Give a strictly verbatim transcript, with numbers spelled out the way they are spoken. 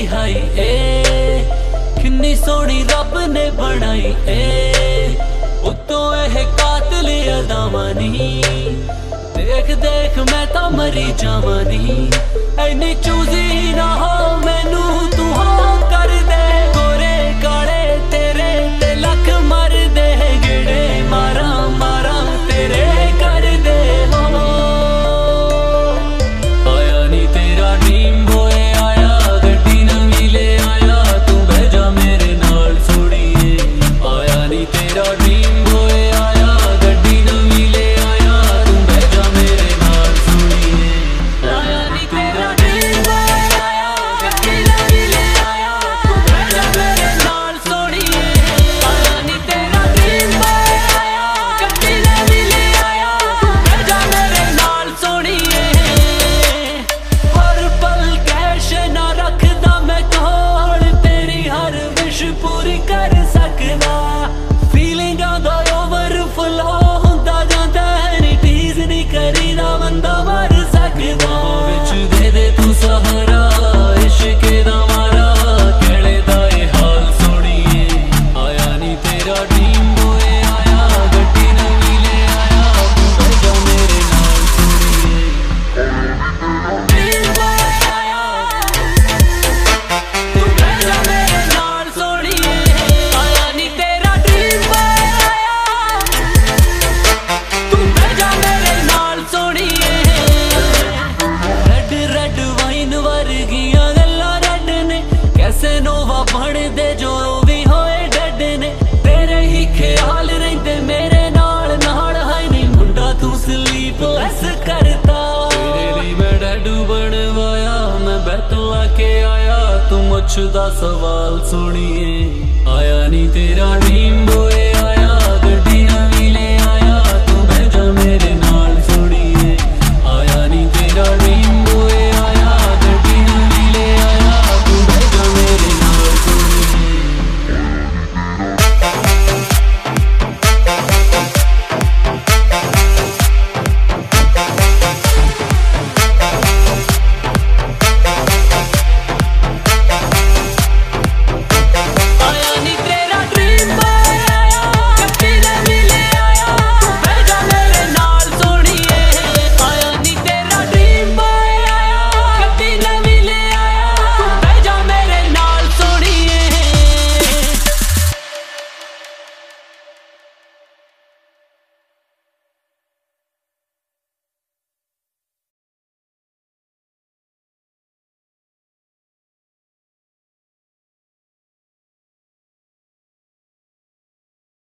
high ए किन्नी सोनी रब ने बनाई ए उतो एह कातिल अदामानी देख देख मैं तो मरी जावानी ऐनी चूजी ना हो मैनू तू हो कर दे गोरे काले तेरे ते लख मर दे गिड़े मारा मारा तेरे कर दे हो आया नी तेरा ड्रीम बॉय आया गड्डी नवी ले आया तू बह जा मेरे नाल सोड़िए आया नी तेरा ड्रीम बॉय आया गड्डी नवी ले आया तू बह जा मेरे नाल सोड़िए आया नी तेरा ड्रीम बॉय आया गड्डी नवी ले आया तू बह जा मेरे नाल सोड़िए आया नी तेरा ड्रीम बॉय आया गड्डी नवी ले आया तू बह जा मेरे नाल सोड़िए हर पल कैश ना रखदा मैं कोल तेरी हर विश पूरी कर सकदा फीलिंगां दा ओवरफ्लो हुंदा जांदा नी टीज नी करीदा बंदा मर सकदा विच दे दे तू सहारा इश्क दा मारा केले दा ए हाल सोड़िए आया नी तेरा ड्रीम बॉय आया गड्डी नवी ले आया तू बह जा मेरे नाल सोड़िए ड्रीम बॉय आया तू बह जा मेरे नाल सोड़िए आया नी तेरा ड्रीम बॉय आया तू बह जा मेरे नाल सोड़िए रेड रेड वाइन वर्गियां गल्लां रेड ने कैसे नोवा बनदे जो भी होए डेड ने तेरे ही ख्याल रहिंदे मेरे नाल नाल है नी मुंडा तू स्लीप लेस करता तेरे लिए मैं डैडू बनवाया मैं बैतला के आया तू मुझदा सवाल सुनिए आया नी तेरा ड्रीम बॉय